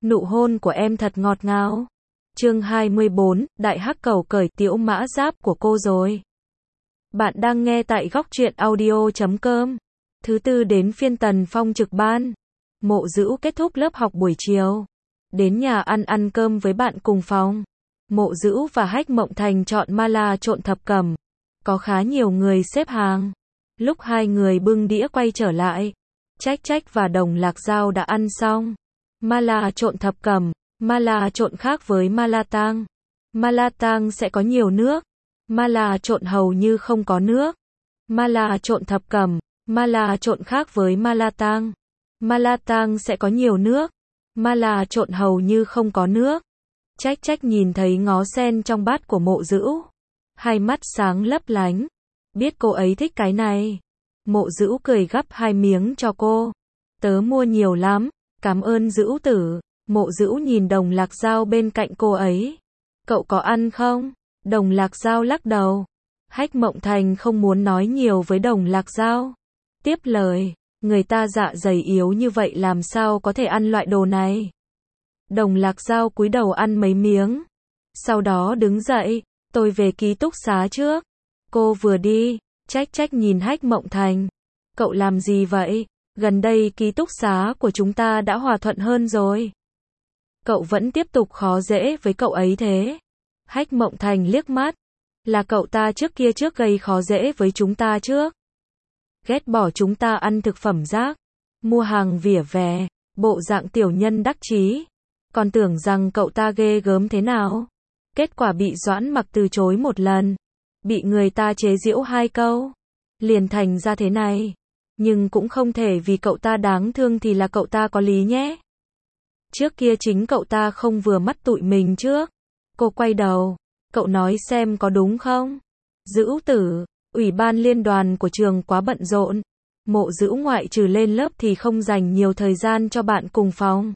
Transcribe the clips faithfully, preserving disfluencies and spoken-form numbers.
Nụ hôn của em thật ngọt ngào. Chương hai mươi bốn, Đại Hắc Cầu cởi tiểu mã giáp của cô rồi. Bạn đang nghe tại góc truyện audio chấm com. Thứ tư đến phiên Tần Phong trực ban. Mộ Dữ kết thúc lớp học buổi chiều. Đến nhà ăn ăn cơm với bạn cùng phòng. Mộ Dữ và Hách Mộng Thành chọn mala trộn thập cẩm. Có khá nhiều người xếp hàng. Lúc hai người bưng đĩa quay trở lại, Trách Trách và Đồng Lạc Dao đã ăn xong. Mala trộn thập cẩm, mala trộn khác với mala tang. Mala tang sẽ có nhiều nước, mala trộn hầu như không có nước. Mala trộn thập cẩm, mala trộn khác với mala tang. Mala tang sẽ có nhiều nước, mala trộn hầu như không có nước. Trách Trách nhìn thấy ngó sen trong bát của Mộ Dữ, hai mắt sáng lấp lánh. Biết cô ấy thích cái này. Mộ Dữ cười gắp hai miếng cho cô. Tớ mua nhiều lắm, cảm ơn Dữ tử. Mộ Dữ nhìn Đồng Lạc Dao bên cạnh cô ấy. Cậu có ăn không? Đồng Lạc Dao lắc đầu. Hách Mộng Thành không muốn nói nhiều với Đồng Lạc Dao. Tiếp lời, người ta dạ dày yếu như vậy làm sao có thể ăn loại đồ này. Đồng Lạc Dao cúi đầu ăn mấy miếng. Sau đó đứng dậy, tôi về ký túc xá trước. Cô vừa đi, Trách Trách nhìn Hách Mộng Thành. Cậu làm gì vậy? Gần đây ký túc xá của chúng ta đã hòa thuận hơn rồi. Cậu vẫn tiếp tục khó dễ với cậu ấy thế. Hách Mộng Thành liếc mắt. Là cậu ta trước kia trước gây khó dễ với chúng ta trước. Ghét bỏ chúng ta ăn thực phẩm rác, mua hàng vỉa hè, bộ dạng tiểu nhân đắc chí. Còn tưởng rằng cậu ta ghê gớm thế nào. Kết quả bị Doãn Mặc từ chối một lần. Bị người ta chế giễu hai câu. Liền thành ra thế này. Nhưng cũng không thể vì cậu ta đáng thương thì là cậu ta có lý nhé. Trước kia chính cậu ta không vừa mắt tụi mình trước. Cô quay đầu. Cậu nói xem có đúng không? Dữ tử, ủy ban liên đoàn của trường quá bận rộn. Mộ Dữ ngoại trừ lên lớp thì không dành nhiều thời gian cho bạn cùng phòng.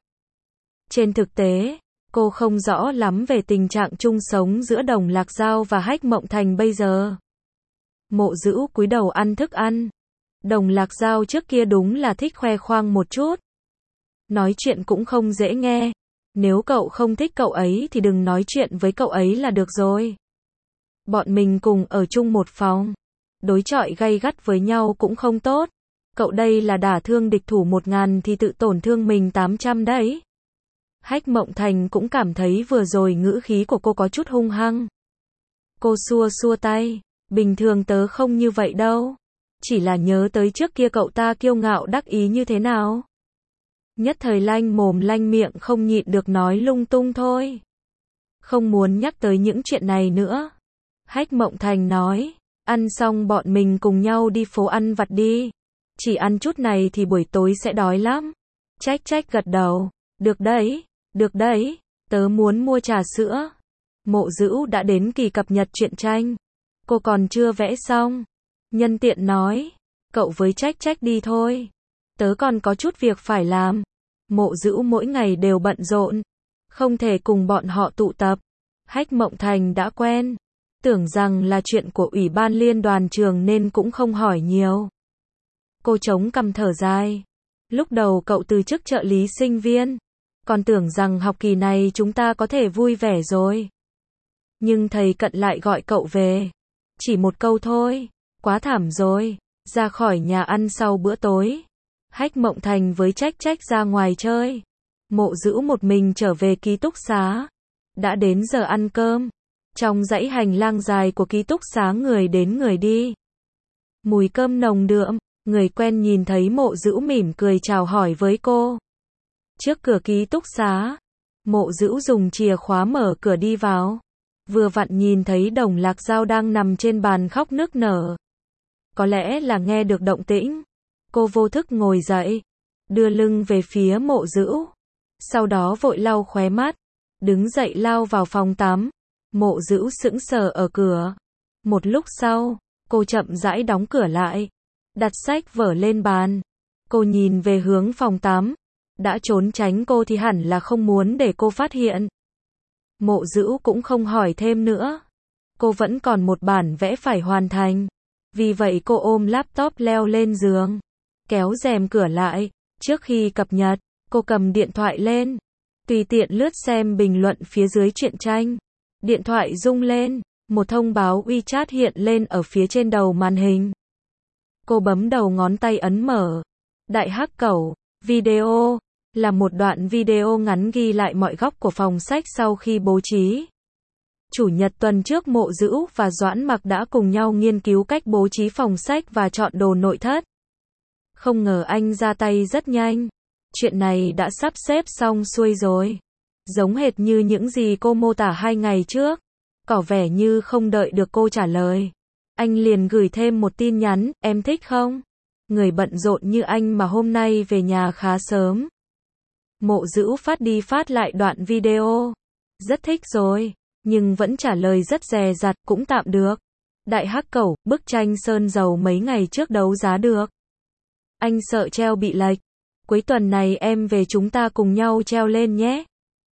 Trên thực tế, cô không rõ lắm về tình trạng chung sống giữa Đồng Lạc Dao và Hách Mộng Thành bây giờ. Mộ Dữ cúi đầu ăn thức ăn. Đồng Lạc Dao trước kia đúng là thích khoe khoang một chút. Nói chuyện cũng không dễ nghe. Nếu cậu không thích cậu ấy thì đừng nói chuyện với cậu ấy là được rồi. Bọn mình cùng ở chung một phòng. Đối chọi gay gắt với nhau cũng không tốt. Cậu đây là đả thương địch thủ một ngàn thì tự tổn thương mình tám trăm đấy. Hách Mộng Thành cũng cảm thấy vừa rồi ngữ khí của cô có chút hung hăng. Cô xua xua tay. Bình thường tớ không như vậy đâu. Chỉ là nhớ tới trước kia cậu ta kiêu ngạo đắc ý như thế nào. Nhất thời lanh mồm lanh miệng không nhịn được nói lung tung thôi. Không muốn nhắc tới những chuyện này nữa. Hách Mộng Thành nói. Ăn xong bọn mình cùng nhau đi phố ăn vặt đi. Chỉ ăn chút này thì buổi tối sẽ đói lắm. Trách Trách gật đầu. Được đấy, được đấy, tớ muốn mua trà sữa. Mộ Dữ đã đến kỳ cập nhật truyện tranh. Cô còn chưa vẽ xong. Nhân tiện nói. Cậu với Trách Trách đi thôi. Tớ còn có chút việc phải làm. Mộ Dữ mỗi ngày đều bận rộn. Không thể cùng bọn họ tụ tập. Hách Mộng Thành đã quen. Tưởng rằng là chuyện của ủy ban liên đoàn trường nên cũng không hỏi nhiều. Cô chống cằm thở dài. Lúc đầu cậu từ chức trợ lý sinh viên. Còn tưởng rằng học kỳ này chúng ta có thể vui vẻ rồi. Nhưng thầy Cận lại gọi cậu về. Chỉ một câu thôi. Quá thảm rồi. Ra khỏi nhà ăn sau bữa tối. Hách Mộng Thành với Trách Trách ra ngoài chơi. Mộ Dữ một mình trở về ký túc xá. Đã đến giờ ăn cơm. Trong dãy hành lang dài của ký túc xá người đến người đi. Mùi cơm nồng đượm. Người quen nhìn thấy Mộ Dữ mỉm cười chào hỏi với cô. Trước cửa ký túc xá, Mộ Dữ dùng chìa khóa mở cửa đi vào. Vừa vặn nhìn thấy Đồng Lạc Dao đang nằm trên bàn khóc nức nở. Có lẽ là nghe được động tĩnh. Cô vô thức ngồi dậy, đưa lưng về phía Mộ Dữ. Sau đó vội lau khóe mắt, đứng dậy lao vào phòng tắm. Mộ Dữ sững sờ ở cửa. Một lúc sau, cô chậm rãi đóng cửa lại, đặt sách vở lên bàn. Cô nhìn về hướng phòng tắm. Đã trốn tránh cô thì hẳn là không muốn để cô phát hiện. Mộ Dữ cũng không hỏi thêm nữa. Cô vẫn còn một bản vẽ phải hoàn thành. Vì vậy cô ôm laptop leo lên giường. Kéo rèm cửa lại. Trước khi cập nhật, cô cầm điện thoại lên. Tùy tiện lướt xem bình luận phía dưới truyện tranh. Điện thoại rung lên, một thông báo WeChat hiện lên ở phía trên đầu màn hình. Cô bấm đầu ngón tay ấn mở. Đại Hắc Cẩu, video, là một đoạn video ngắn ghi lại mọi góc của phòng sách sau khi bố trí. Chủ nhật tuần trước Mộ Dữ và Doãn Mặc đã cùng nhau nghiên cứu cách bố trí phòng sách và chọn đồ nội thất. Không ngờ anh ra tay rất nhanh. Chuyện này đã sắp xếp xong xuôi rồi. Giống hệt như những gì cô mô tả hai ngày trước. Có vẻ như không đợi được cô trả lời. Anh liền gửi thêm một tin nhắn, em thích không? Người bận rộn như anh mà hôm nay về nhà khá sớm. Mộ Dữ phát đi phát lại đoạn video. Rất thích rồi, nhưng vẫn trả lời rất dè dặt, cũng tạm được. Đại Hắc Cẩu, bức tranh sơn dầu mấy ngày trước đấu giá được. Anh sợ treo bị lệch. Cuối tuần này em về chúng ta cùng nhau treo lên nhé.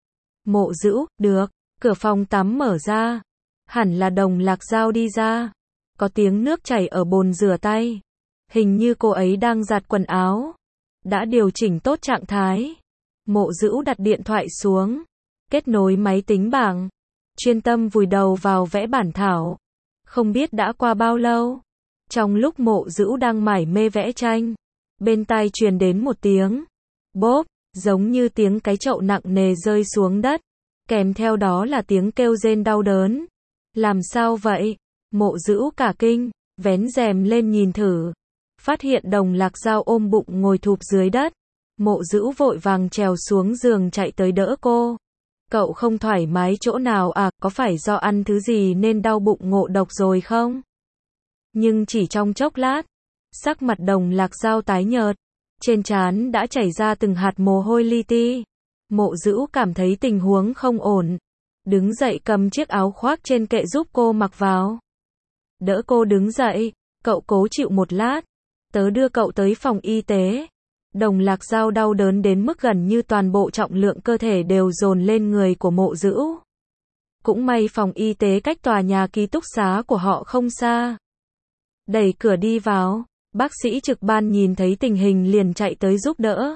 Mộ Dữ, được. Cửa phòng tắm mở ra. Hẳn là Đồng Lạc Dao đi ra. Có tiếng nước chảy ở bồn rửa tay. Hình như cô ấy đang giặt quần áo. Đã điều chỉnh tốt trạng thái. Mộ Dữ đặt điện thoại xuống. Kết nối máy tính bảng. Chuyên tâm vùi đầu vào vẽ bản thảo. Không biết đã qua bao lâu. Trong lúc Mộ Dữ đang mải mê vẽ tranh, bên tai truyền đến một tiếng bốp, giống như tiếng cái chậu nặng nề rơi xuống đất. Kèm theo đó là tiếng kêu rên đau đớn. Làm sao vậy? Mộ Dữ cả kinh, vén rèm lên nhìn thử. Phát hiện Đồng Lạc Dao ôm bụng ngồi thụp dưới đất. Mộ Dữ vội vàng trèo xuống giường chạy tới đỡ cô. Cậu không thoải mái chỗ nào à, có phải do ăn thứ gì nên đau bụng ngộ độc rồi không? Nhưng chỉ trong chốc lát, sắc mặt Đồng Lạc Dao tái nhợt. Trên trán đã chảy ra từng hạt mồ hôi li ti. Mộ Dữ cảm thấy tình huống không ổn. Đứng dậy cầm chiếc áo khoác trên kệ giúp cô mặc vào. Đỡ cô đứng dậy, cậu cố chịu một lát. Tớ đưa cậu tới phòng y tế. Đồng Lạc Dao đau đớn đến mức gần như toàn bộ trọng lượng cơ thể đều dồn lên người của Mộ Dữ. Cũng may phòng y tế cách tòa nhà ký túc xá của họ không xa. Đẩy cửa đi vào, bác sĩ trực ban nhìn thấy tình hình liền chạy tới giúp đỡ.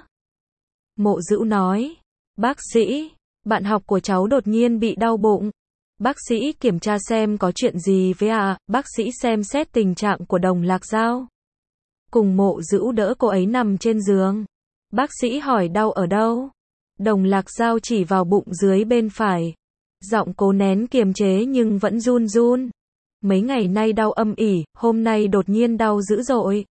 Mộ Dữ nói, bác sĩ, bạn học của cháu đột nhiên bị đau bụng. Bác sĩ kiểm tra xem có chuyện gì với à, bác sĩ xem xét tình trạng của Đồng Lạc Dao. Cùng Mộ Dữ đỡ cô ấy nằm trên giường. Bác sĩ hỏi đau ở đâu? Đồng Lạc Dao chỉ vào bụng dưới bên phải. Giọng cố nén kiềm chế nhưng vẫn run run. Mấy ngày nay đau âm ỉ, hôm nay đột nhiên đau dữ dội.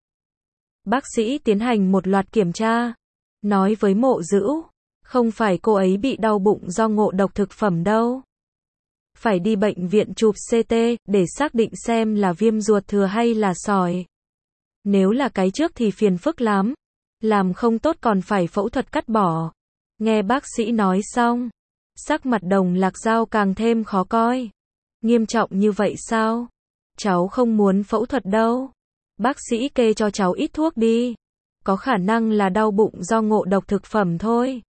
Bác sĩ tiến hành một loạt kiểm tra. Nói với Mộ Dữ, không phải cô ấy bị đau bụng do ngộ độc thực phẩm đâu. Phải đi bệnh viện chụp xê tê, để xác định xem là viêm ruột thừa hay là sỏi. Nếu là cái trước thì phiền phức lắm. Làm không tốt còn phải phẫu thuật cắt bỏ. Nghe bác sĩ nói xong, sắc mặt Đồng Lạc Dao càng thêm khó coi. Nghiêm trọng như vậy sao? Cháu không muốn phẫu thuật đâu. Bác sĩ kê cho cháu ít thuốc đi. Có khả năng là đau bụng do ngộ độc thực phẩm thôi.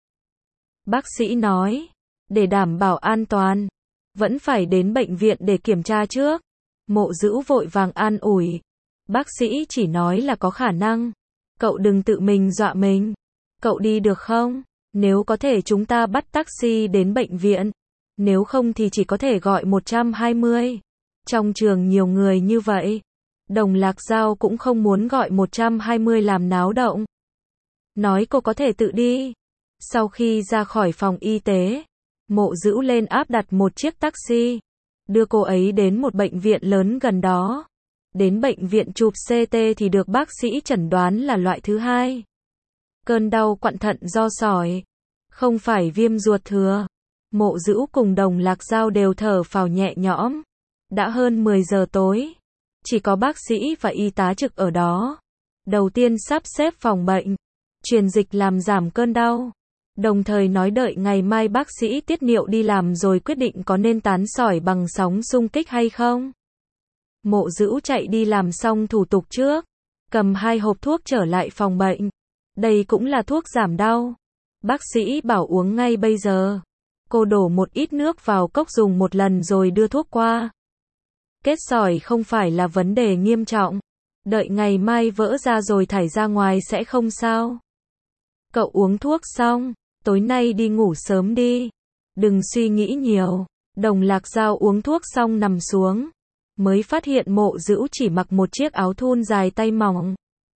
Bác sĩ nói, để đảm bảo an toàn, vẫn phải đến bệnh viện để kiểm tra trước. Mộ Dữ vội vàng an ủi. Bác sĩ chỉ nói là có khả năng. Cậu đừng tự mình dọa mình. Cậu đi được không? Nếu có thể chúng ta bắt taxi đến bệnh viện. Nếu không thì chỉ có thể gọi một hai không. Trong trường nhiều người như vậy. Đồng Lạc Dao cũng không muốn gọi một hai không làm náo động. Nói cô có thể tự đi. Sau khi ra khỏi phòng y tế, Mộ Dữ lên áp đặt một chiếc taxi. Đưa cô ấy đến một bệnh viện lớn gần đó. Đến bệnh viện chụp xê tê thì được bác sĩ chẩn đoán là loại thứ hai. Cơn đau quặn thận do sỏi. Không phải viêm ruột thừa. Mộ Dữ cùng Đồng Lạc Dao đều thở phào nhẹ nhõm. Đã hơn mười giờ tối. Chỉ có bác sĩ và y tá trực ở đó. Đầu tiên sắp xếp phòng bệnh. Truyền dịch làm giảm cơn đau. Đồng thời nói đợi ngày mai bác sĩ tiết niệu đi làm rồi quyết định có nên tán sỏi bằng sóng xung kích hay không. Mộ Dữ chạy đi làm xong thủ tục trước. Cầm hai hộp thuốc trở lại phòng bệnh. Đây cũng là thuốc giảm đau. Bác sĩ bảo uống ngay bây giờ. Cô đổ một ít nước vào cốc dùng một lần rồi đưa thuốc qua. Kết sỏi không phải là vấn đề nghiêm trọng. Đợi ngày mai vỡ ra rồi thải ra ngoài sẽ không sao. Cậu uống thuốc xong, tối nay đi ngủ sớm đi. Đừng suy nghĩ nhiều. Đồng Lạc Dao uống thuốc xong nằm xuống. Mới phát hiện Mộ Dữu chỉ mặc một chiếc áo thun dài tay mỏng.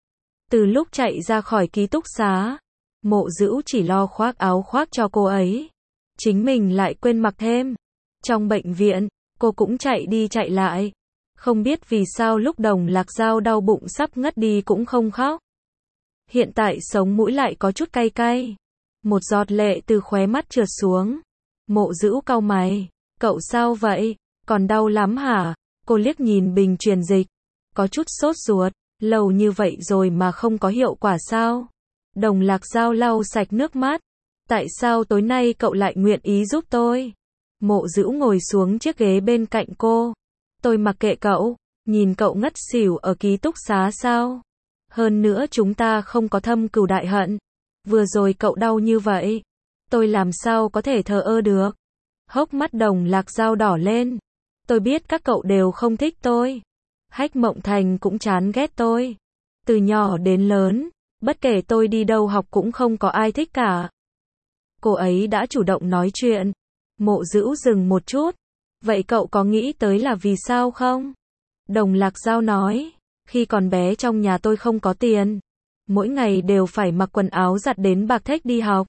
Từ lúc chạy ra khỏi ký túc xá, Mộ Dữu chỉ lo khoác áo khoác cho cô ấy. Chính mình lại quên mặc thêm. Trong bệnh viện, cô cũng chạy đi chạy lại. Không biết vì sao lúc Đồng Lạc Dao đau bụng sắp ngất đi cũng không khóc. Hiện tại sống mũi lại có chút cay cay. Một giọt lệ từ khóe mắt trượt xuống. Mộ Dữu cau mày. Cậu sao vậy? Còn đau lắm hả? Cô liếc nhìn bình truyền dịch. Có chút sốt ruột. Lâu như vậy rồi mà không có hiệu quả sao? Đồng Lạc Dao lau sạch nước mắt. Tại sao tối nay cậu lại nguyện ý giúp tôi? Mộ Dữu ngồi xuống chiếc ghế bên cạnh cô. Tôi mặc kệ cậu. Nhìn cậu ngất xỉu ở ký túc xá sao? Hơn nữa chúng ta không có thâm cừu đại hận. Vừa rồi cậu đau như vậy. Tôi làm sao có thể thờ ơ được? Hốc mắt Đồng Lạc Dao đỏ lên. Tôi biết các cậu đều không thích tôi. Hách Mộng Thành cũng chán ghét tôi. Từ nhỏ đến lớn, bất kể tôi đi đâu học cũng không có ai thích cả. Cô ấy đã chủ động nói chuyện. Mộ Dữu dừng một chút. Vậy cậu có nghĩ tới là vì sao không? Đồng Lạc Dao nói. Khi còn bé trong nhà tôi không có tiền. Mỗi ngày đều phải mặc quần áo giặt đến bạc thách đi học.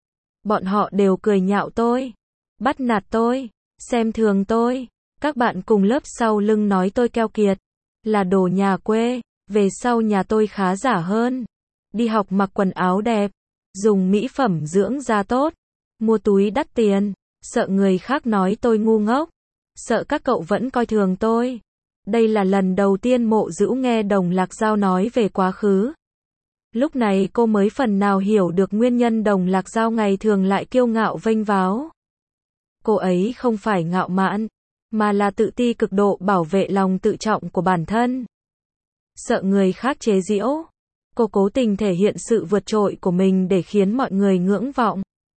Bọn họ đều cười nhạo tôi. Bắt nạt tôi. Xem thường tôi. Các bạn cùng lớp sau lưng nói tôi keo kiệt. Là đồ nhà quê. Về sau nhà tôi khá giả hơn. Đi học mặc quần áo đẹp. Dùng mỹ phẩm dưỡng da tốt. Mua túi đắt tiền. Sợ người khác nói tôi ngu ngốc. Sợ các cậu vẫn coi thường tôi. Đây là lần đầu tiên Mộ Dữu nghe Đồng Lạc Dao nói về quá khứ. Lúc này cô mới phần nào hiểu được nguyên nhân Đồng Lạc Dao ngày thường lại kiêu ngạo vênh váo. Cô ấy không phải ngạo mạn, mà là tự ti cực độ bảo vệ lòng tự trọng của bản thân. Sợ người khác chế giễu. Cô cố tình thể hiện sự vượt trội của mình để khiến mọi người ngưỡng vọng.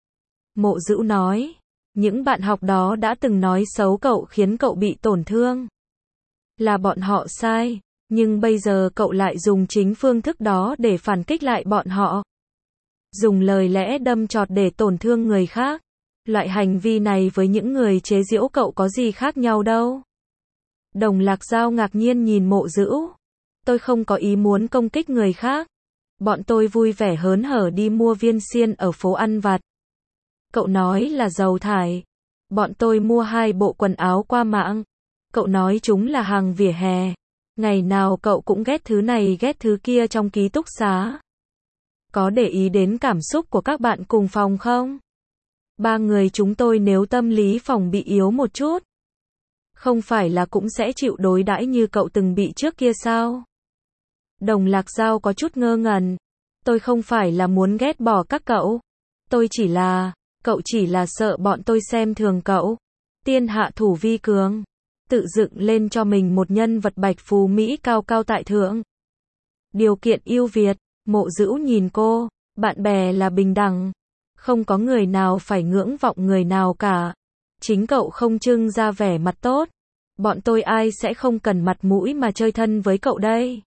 Mộ Dữu nói, những bạn học đó đã từng nói xấu cậu khiến cậu bị tổn thương. Là bọn họ sai, nhưng bây giờ cậu lại dùng chính phương thức đó để phản kích lại bọn họ. Dùng lời lẽ đâm chọt để tổn thương người khác. Loại hành vi này với những người chế giễu cậu có gì khác nhau đâu. Đồng Lạc Dao ngạc nhiên nhìn Mộ Dữu. Tôi không có ý muốn công kích người khác. Bọn tôi vui vẻ hớn hở đi mua viên xiên ở phố ăn vặt. Cậu nói là dầu thải. Bọn tôi mua hai bộ quần áo qua mạng. Cậu nói chúng là hàng vỉa hè. Ngày nào cậu cũng ghét thứ này ghét thứ kia trong ký túc xá. Có để ý đến cảm xúc của các bạn cùng phòng không? Ba người chúng tôi nếu tâm lý phòng bị yếu một chút, không phải là cũng sẽ chịu đối đãi như cậu từng bị trước kia sao? Đồng Lạc Dao có chút ngơ ngẩn. Tôi không phải là muốn ghét bỏ các cậu. Tôi chỉ là, cậu chỉ là sợ bọn tôi xem thường cậu. Tiên hạ thủ vi cường. Tự dựng lên cho mình một nhân vật bạch phú Mỹ cao cao tại thượng. Điều kiện ưu việt. Mộ Dữu nhìn cô. Bạn bè là bình đẳng. Không có người nào phải ngưỡng vọng người nào cả. Chính cậu không trưng ra vẻ mặt tốt. Bọn tôi ai sẽ không cần mặt mũi mà chơi thân với cậu đây.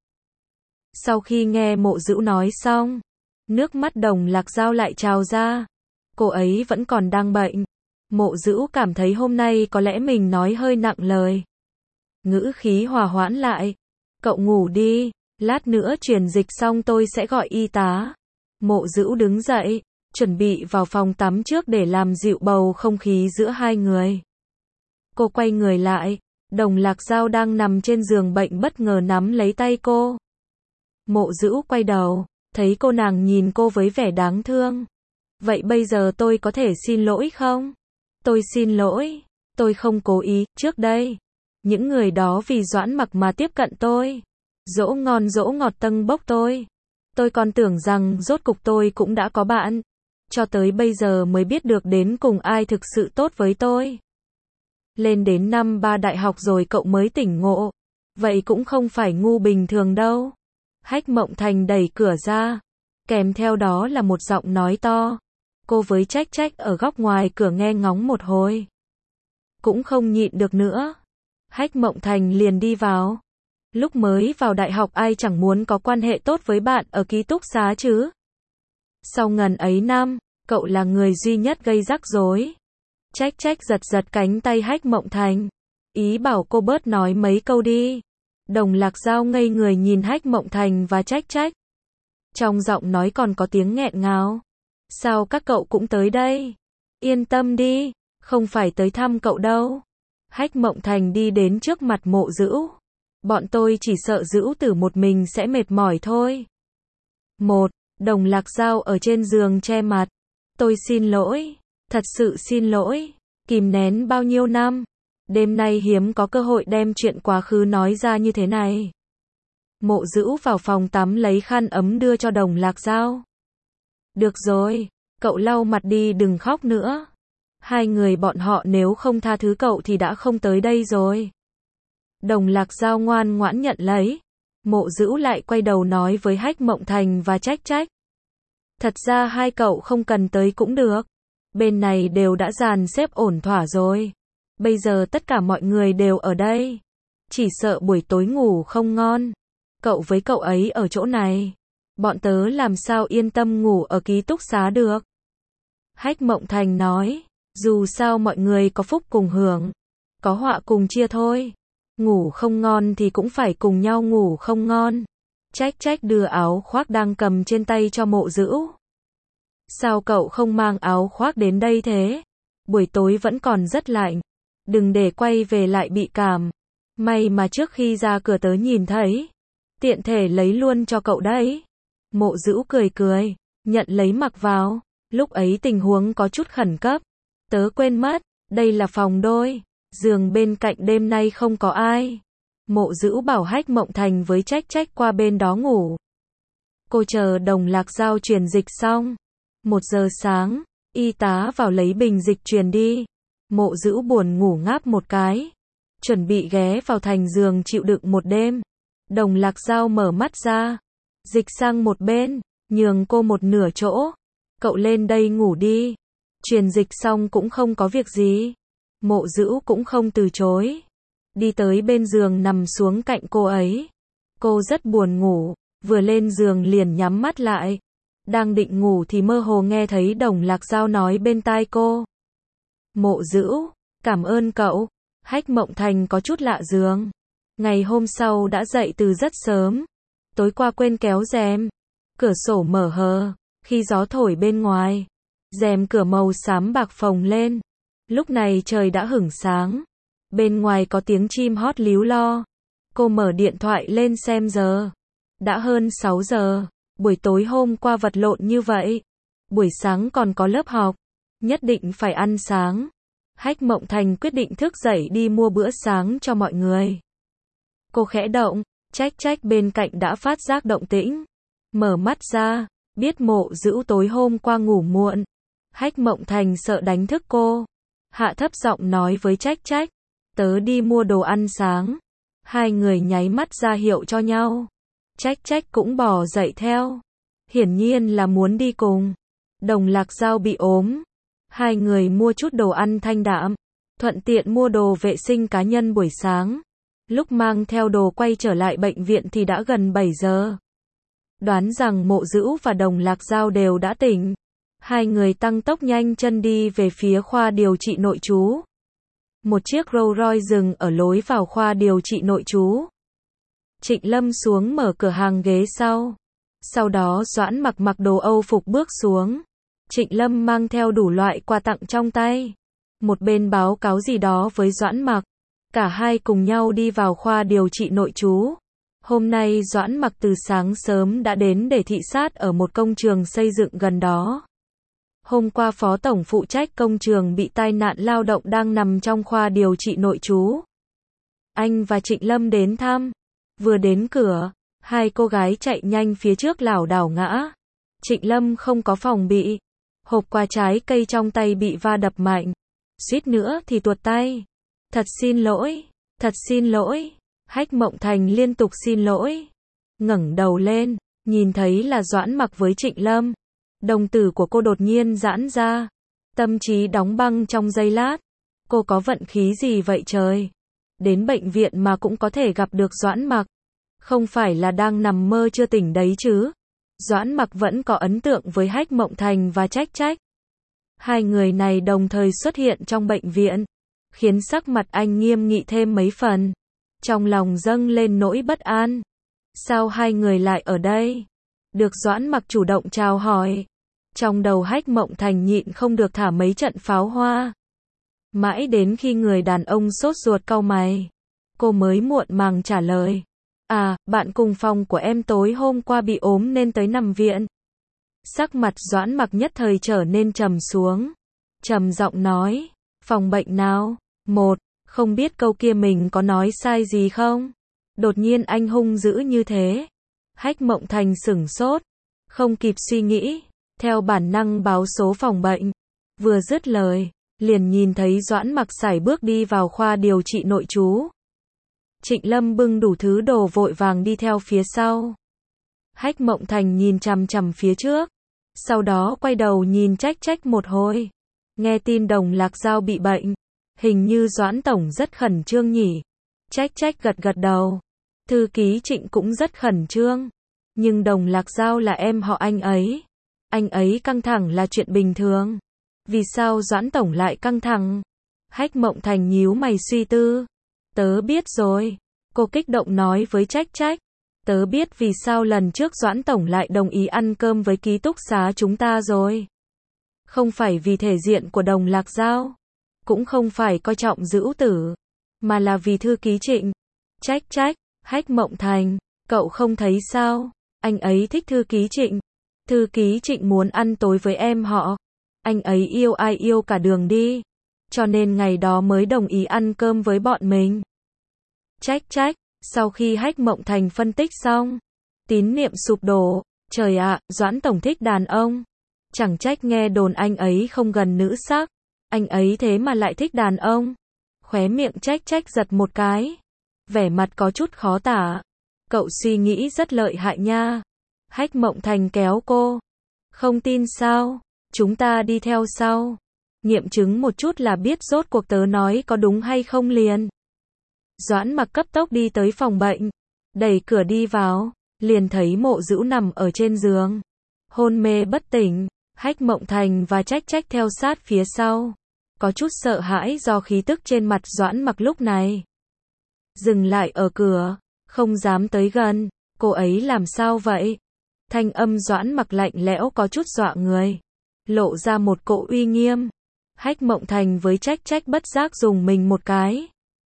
Sau khi nghe Mộ Dữu nói xong, nước mắt Đồng Lạc Dao lại trào ra. Cô ấy vẫn còn đang bệnh. Mộ Dữu cảm thấy hôm nay có lẽ mình nói hơi nặng lời. Ngữ khí hòa hoãn lại. Cậu ngủ đi, lát nữa truyền dịch xong tôi sẽ gọi y tá. Mộ Dữu đứng dậy, chuẩn bị vào phòng tắm trước để làm dịu bầu không khí giữa hai người. Cô quay người lại, Đồng Lạc Dao đang nằm trên giường bệnh bất ngờ nắm lấy tay cô. Mộ Dữu quay đầu, thấy cô nàng nhìn cô với vẻ đáng thương. Vậy bây giờ tôi có thể xin lỗi không? Tôi xin lỗi, tôi không cố ý, trước đây. Những người đó vì Doãn Mặc mà tiếp cận tôi. Dỗ ngon dỗ ngọt tâng bốc tôi. Tôi còn tưởng rằng rốt cục tôi cũng đã có bạn. Cho tới bây giờ mới biết được đến cùng ai thực sự tốt với tôi. Lên đến năm ba đại học rồi cậu mới tỉnh ngộ. Vậy cũng không phải ngu bình thường đâu. Hách Mộng Thành đẩy cửa ra. Kèm theo đó là một giọng nói to. Cô với Trách Trách ở góc ngoài cửa nghe ngóng một hồi. Cũng không nhịn được nữa. Hách Mộng Thành liền đi vào. Lúc mới vào đại học ai chẳng muốn có quan hệ tốt với bạn ở ký túc xá chứ. Sau ngần ấy năm, cậu là người duy nhất gây rắc rối. Trách trách giật giật cánh tay Hách Mộng Thành. Ý bảo cô bớt nói mấy câu đi. Đồng Lạc Dao ngây người nhìn Hách Mộng Thành và trách trách. Trong giọng nói còn có tiếng nghẹn ngào. Sao các cậu cũng tới đây? Yên tâm đi, không phải tới thăm cậu đâu. Hách Mộng Thành đi đến trước mặt Mộ Dữu. Bọn tôi chỉ sợ Dữu Tử một mình sẽ mệt mỏi thôi. Một, Đồng Lạc Dao ở trên giường che mặt. Tôi xin lỗi, thật sự xin lỗi, kìm nén bao nhiêu năm. Đêm nay hiếm có cơ hội đem chuyện quá khứ nói ra như thế này. Mộ Dữu vào phòng tắm lấy khăn ấm đưa cho Đồng Lạc Dao. Được rồi, cậu lau mặt đi đừng khóc nữa. Hai người bọn họ nếu không tha thứ cậu thì đã không tới đây rồi. Đồng Lạc Dao ngoan ngoãn nhận lấy. Mộ Dữu lại quay đầu nói với Hách Mộng Thành và trách trách. Thật ra hai cậu không cần tới cũng được. Bên này đều đã dàn xếp ổn thỏa rồi. Bây giờ tất cả mọi người đều ở đây. Chỉ sợ buổi tối ngủ không ngon. Cậu với cậu ấy ở chỗ này. Bọn tớ làm sao yên tâm ngủ ở ký túc xá được. Hách Mộng Thành nói. Dù sao mọi người có phúc cùng hưởng. Có họa cùng chia thôi. Ngủ không ngon thì cũng phải cùng nhau ngủ không ngon. Trách trách đưa áo khoác đang cầm trên tay cho Mộ Dữu. Sao cậu không mang áo khoác đến đây thế? Buổi tối vẫn còn rất lạnh. Đừng để quay về lại bị cảm. May mà trước khi ra cửa tớ nhìn thấy. Tiện thể lấy luôn cho cậu đấy. Mộ Dữu cười cười. Nhận lấy mặc vào. Lúc ấy tình huống có chút khẩn cấp. Tớ quên mất. Đây là phòng đôi. Giường bên cạnh đêm nay không có ai. Mộ Dữu bảo Hách Mộng Thành với trách trách qua bên đó ngủ. Cô chờ Đồng Lạc Dao truyền dịch xong. Một giờ sáng, y tá vào lấy bình dịch truyền đi. Mộ Dữu buồn ngủ ngáp một cái. Chuẩn bị ghé vào thành giường chịu đựng một đêm. Đồng Lạc Dao mở mắt ra. Dịch sang một bên, nhường cô một nửa chỗ. Cậu lên đây ngủ đi. Truyền dịch xong cũng không có việc gì. Mộ Dữu cũng không từ chối. Đi tới bên giường nằm xuống cạnh cô ấy. Cô rất buồn ngủ, vừa lên giường liền nhắm mắt lại. Đang định ngủ thì mơ hồ nghe thấy Đồng Lạc Dao nói bên tai cô. Mộ Dữu, cảm ơn cậu. Hách Mộng Thành có chút lạ giường. Ngày hôm sau đã dậy từ rất sớm. Tối qua quên kéo rèm. Cửa sổ mở hờ, khi gió thổi bên ngoài. Rèm cửa màu xám bạc phồng lên. Lúc này trời đã hửng sáng. Bên ngoài có tiếng chim hót líu lo. Cô mở điện thoại lên xem giờ. Đã hơn sáu giờ. Buổi tối hôm qua vật lộn như vậy. Buổi sáng còn có lớp học. Nhất định phải ăn sáng. Hách Mộng Thành quyết định thức dậy đi mua bữa sáng cho mọi người. Cô khẽ động. Trách trách bên cạnh đã phát giác động tĩnh. Mở mắt ra. Biết Mộ Dữu tối hôm qua ngủ muộn. Hách Mộng Thành sợ đánh thức cô. Hạ thấp giọng nói với trách trách. Tớ đi mua đồ ăn sáng. Hai người nháy mắt ra hiệu cho nhau. Trách trách cũng bò dậy theo. Hiển nhiên là muốn đi cùng. Đồng Lạc Dao bị ốm. Hai người mua chút đồ ăn thanh đạm. Thuận tiện mua đồ vệ sinh cá nhân buổi sáng. Lúc mang theo đồ quay trở lại bệnh viện thì đã gần bảy giờ. Đoán rằng Mộ Dữu và Đồng Lạc Dao đều đã tỉnh. Hai người tăng tốc nhanh chân đi về phía khoa điều trị nội trú. Một chiếc Rolls Royce dừng ở lối vào khoa điều trị nội trú. Trịnh Lâm xuống mở cửa hàng ghế sau. Sau đó Doãn Mặc mặc đồ Âu phục bước xuống. Trịnh Lâm mang theo đủ loại quà tặng trong tay. Một bên báo cáo gì đó với Doãn Mặc. Cả hai cùng nhau đi vào khoa điều trị nội trú. Hôm nay Doãn Mặc từ sáng sớm đã đến để thị sát ở một công trường xây dựng gần đó. Hôm qua phó tổng phụ trách công trường bị tai nạn lao động đang nằm trong khoa điều trị nội trú. Anh và Trịnh Lâm đến thăm. Vừa đến cửa, hai cô gái chạy nhanh phía trước lảo đảo ngã. Trịnh Lâm không có phòng bị. Hộp quà trái cây trong tay bị va đập mạnh. Suýt nữa thì tuột tay. Thật xin lỗi, thật xin lỗi. Hách Mộng Thành liên tục xin lỗi. Ngẩng đầu lên, nhìn thấy là Doãn Mặc với Trịnh Lâm. Đồng tử của cô đột nhiên giãn ra. Tâm trí đóng băng trong giây lát. Cô có vận khí gì vậy trời? Đến bệnh viện mà cũng có thể gặp được Doãn Mặc. Không phải là đang nằm mơ chưa tỉnh đấy chứ? Doãn Mặc vẫn có ấn tượng với Hách Mộng Thành và trách trách. Hai người này đồng thời xuất hiện trong bệnh viện, khiến sắc mặt anh nghiêm nghị thêm mấy phần. Trong lòng dâng lên nỗi bất an. Sao hai người lại ở đây? Được Doãn Mặc chủ động chào hỏi. Trong đầu Hách Mộng Thành nhịn không được thả mấy trận pháo hoa. Mãi đến khi người đàn ông sốt ruột cau mày, cô mới muộn màng trả lời. À, bạn cùng phòng của em tối hôm qua bị ốm nên tới nằm viện. Sắc mặt Doãn Mặc nhất thời trở nên trầm xuống. Trầm giọng nói, phòng bệnh nào? Một, không biết câu kia mình có nói sai gì không? Đột nhiên anh hung dữ như thế. Hách Mộng Thành sửng sốt, không kịp suy nghĩ, theo bản năng báo số phòng bệnh. Vừa dứt lời, liền nhìn thấy Doãn Mặc sải bước đi vào khoa điều trị nội trú. Trịnh Lâm bưng đủ thứ đồ vội vàng đi theo phía sau. Hách Mộng Thành nhìn chằm chằm phía trước, sau đó quay đầu nhìn Trách Trách một hồi. Nghe tin Đồng Lạc Giao bị bệnh, hình như Doãn tổng rất khẩn trương nhỉ? Trách Trách gật gật đầu. Thư ký Trịnh cũng rất khẩn trương, nhưng Đồng Lạc Giao là em họ anh ấy. Anh ấy căng thẳng là chuyện bình thường. Vì sao Doãn tổng lại căng thẳng? Hách Mộng Thành nhíu mày suy tư. Tớ biết rồi. Cô kích động nói với Trách Trách. Tớ biết vì sao lần trước Doãn tổng lại đồng ý ăn cơm với ký túc xá chúng ta rồi. Không phải vì thể diện của Đồng Lạc Giao, cũng không phải coi trọng Dữu Tử, mà là vì thư ký Trịnh. Trách Trách, Hách Mộng Thành, cậu không thấy sao? Anh ấy thích thư ký Trịnh. Thư ký Trịnh muốn ăn tối với em họ. Anh ấy yêu ai yêu cả đường đi. Cho nên ngày đó mới đồng ý ăn cơm với bọn mình. Trách Trách, sau khi Hách Mộng Thành phân tích xong, tín niệm sụp đổ. Trời ạ, Doãn tổng thích đàn ông. Chẳng trách nghe đồn anh ấy không gần nữ sắc. Anh ấy thế mà lại thích đàn ông. Khóe miệng Trách Trách giật một cái. Vẻ mặt có chút khó tả. Cậu suy nghĩ rất lợi hại nha. Hách Mộng Thành kéo cô. Không tin sao? Chúng ta đi theo sau. Nghiệm chứng một chút là biết rốt cuộc tớ nói có đúng hay không liền. Doãn Mặc cấp tốc đi tới phòng bệnh. Đẩy cửa đi vào. Liền thấy Mộ Dữu nằm ở trên giường. Hôn mê bất tỉnh. Hách Mộng Thành và Trách Trách theo sát phía sau. Có chút sợ hãi do khí tức trên mặt Doãn Mặc lúc này. Dừng lại ở cửa. Không dám tới gần. Cô ấy làm sao vậy? Thanh âm Doãn Mặc lạnh lẽo có chút dọa người. Lộ ra một cỗ uy nghiêm. Hách Mộng Thành với Trách Trách bất giác dùng mình một cái.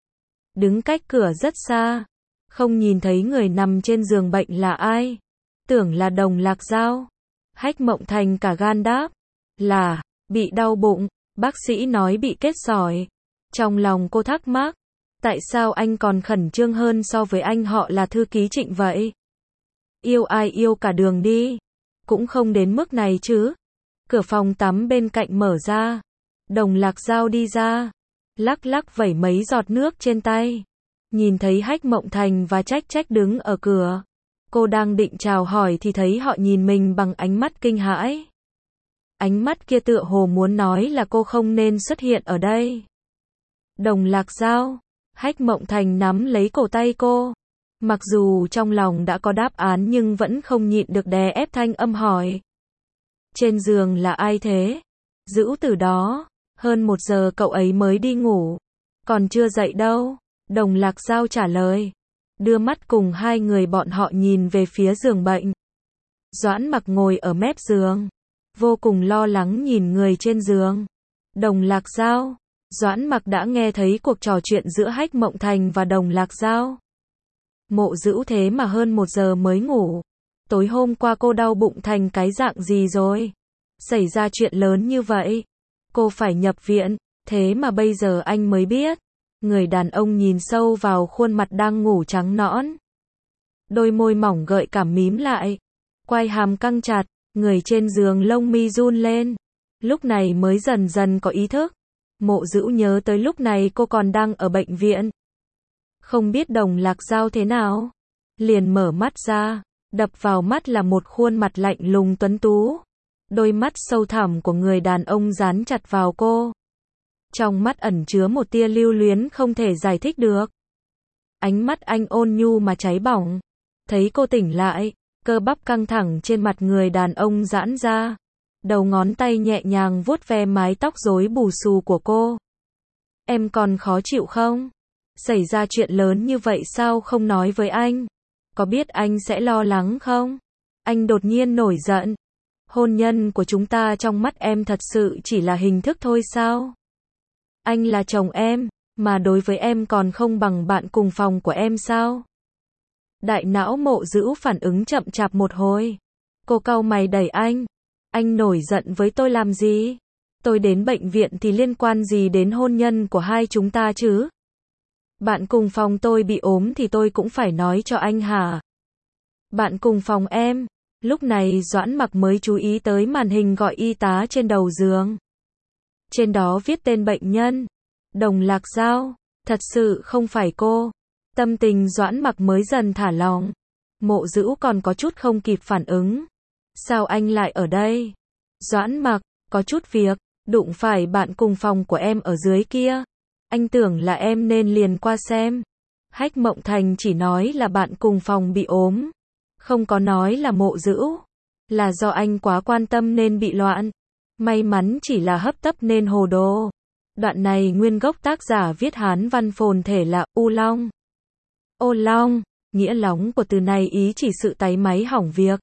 Đứng cách cửa rất xa. Không nhìn thấy người nằm trên giường bệnh là ai. Tưởng là Đồng Lạc Giao. Hách Mộng Thành cả gan đáp. Là, bị đau bụng. Bác sĩ nói bị kết sỏi. Trong lòng cô thắc mắc. Tại sao anh còn khẩn trương hơn so với anh họ là thư ký Trịnh vậy? Yêu ai yêu cả đường đi. Cũng không đến mức này chứ. Cửa phòng tắm bên cạnh mở ra. Đồng Lạc Giao đi ra. Lắc lắc vẩy mấy giọt nước trên tay. Nhìn thấy Hách Mộng Thành và Trách Trách đứng ở cửa. Cô đang định chào hỏi thì thấy họ nhìn mình bằng ánh mắt kinh hãi. Ánh mắt kia tựa hồ muốn nói là cô không nên xuất hiện ở đây. Đồng Lạc Giao. Hách Mộng Thành nắm lấy cổ tay cô. Mặc dù trong lòng đã có đáp án nhưng vẫn không nhịn được đè ép thanh âm hỏi. Trên giường là ai thế? Dữu Tử đó. Hơn một giờ cậu ấy mới đi ngủ. Còn chưa dậy đâu. Đồng Lạc Giao trả lời. Đưa mắt cùng hai người bọn họ nhìn về phía giường bệnh. Doãn Mặc ngồi ở mép giường. Vô cùng lo lắng nhìn người trên giường. Đồng Lạc Giao. Doãn Mặc đã nghe thấy cuộc trò chuyện giữa Hách Mộng Thành và Đồng Lạc Giao. Mộ Dữu thế mà hơn một giờ mới ngủ. Tối hôm qua cô đau bụng thành cái dạng gì rồi? Xảy ra chuyện lớn như vậy. Cô phải nhập viện. Thế mà bây giờ anh mới biết. Người đàn ông nhìn sâu vào khuôn mặt đang ngủ trắng nõn. Đôi môi mỏng gợi cảm mím lại. Quai hàm căng chặt. Người trên giường lông mi run lên. Lúc này mới dần dần có ý thức. Mộ Dữu nhớ tới lúc này cô còn đang ở bệnh viện. Không biết Đồng Lạc Giao thế nào. Liền mở mắt ra. Đập vào mắt là một khuôn mặt lạnh lùng tuấn tú. Đôi mắt sâu thẳm của người đàn ông dán chặt vào cô. Trong mắt ẩn chứa một tia lưu luyến không thể giải thích được. Ánh mắt anh ôn nhu mà cháy bỏng. Thấy cô tỉnh lại, cơ bắp căng thẳng trên mặt người đàn ông giãn ra. Đầu ngón tay nhẹ nhàng vuốt ve mái tóc rối bù xù của cô. Em còn khó chịu không? Xảy ra chuyện lớn như vậy sao không nói với anh? Có biết anh sẽ lo lắng không? Anh đột nhiên nổi giận. Hôn nhân của chúng ta trong mắt em thật sự chỉ là hình thức thôi sao? Anh là chồng em, mà đối với em còn không bằng bạn cùng phòng của em sao? Đại não Mộ Dữ phản ứng chậm chạp một hồi. Cô cau mày đẩy anh. Anh nổi giận với tôi làm gì? Tôi đến bệnh viện thì liên quan gì đến hôn nhân của hai chúng ta chứ? Bạn cùng phòng tôi bị ốm thì tôi cũng phải nói cho anh hả? Bạn cùng phòng em. Lúc này Doãn Mặc mới chú ý tới màn hình gọi y tá trên đầu giường. Trên đó viết tên bệnh nhân. Đồng Lạc Giao. Thật sự không phải cô. Tâm tình Doãn Mặc mới dần thả lỏng. Mộ Dữ còn có chút không kịp phản ứng. Sao anh lại ở đây? Doãn Mặc, có chút việc, đụng phải bạn cùng phòng của em ở dưới kia. Anh tưởng là em nên liền qua xem. Hách Mộng Thành chỉ nói là bạn cùng phòng bị ốm. Không có nói là Mộ Dữ. Là do anh quá quan tâm nên bị loạn. May mắn chỉ là hấp tấp nên hồ đồ. Đoạn này nguyên gốc tác giả viết Hán văn phồn thể là U Long. Ô Long, nghĩa lóng của từ này ý chỉ sự táy máy hỏng việc.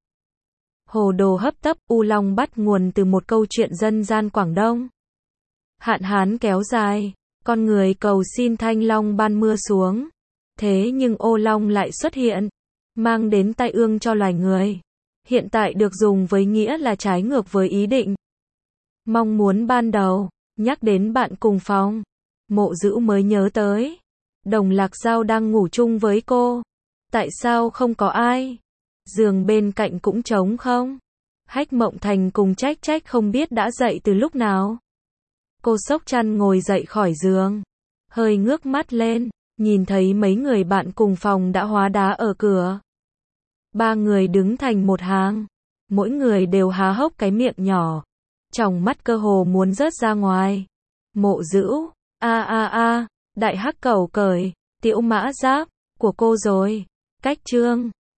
Hồ đồ hấp tấp, U Long bắt nguồn từ một câu chuyện dân gian Quảng Đông. Hạn hán kéo dài, con người cầu xin Thanh Long ban mưa xuống. Thế nhưng Ô Long lại xuất hiện, mang đến tai ương cho loài người. Hiện tại được dùng với nghĩa là trái ngược với ý định. Mong muốn ban đầu, nhắc đến bạn cùng phòng. Mộ Dữ mới nhớ tới. Đồng Lạc Giao đang ngủ chung với cô. Tại sao không có ai? Giường bên cạnh cũng trống không? Hách Mộng Thành cùng Trách Trách không biết đã dậy từ lúc nào. Cô xốc chăn ngồi dậy khỏi giường. Hơi ngước mắt lên, nhìn thấy mấy người bạn cùng phòng đã hóa đá ở cửa. Ba người đứng thành một hàng. Mỗi người đều há hốc cái miệng nhỏ. Tròng mắt cơ hồ muốn rớt ra ngoài. Mộ Dữ, a a a, đại hắc cầu cởi, Tiểu Mã Giáp, của cô rồi. Cách chương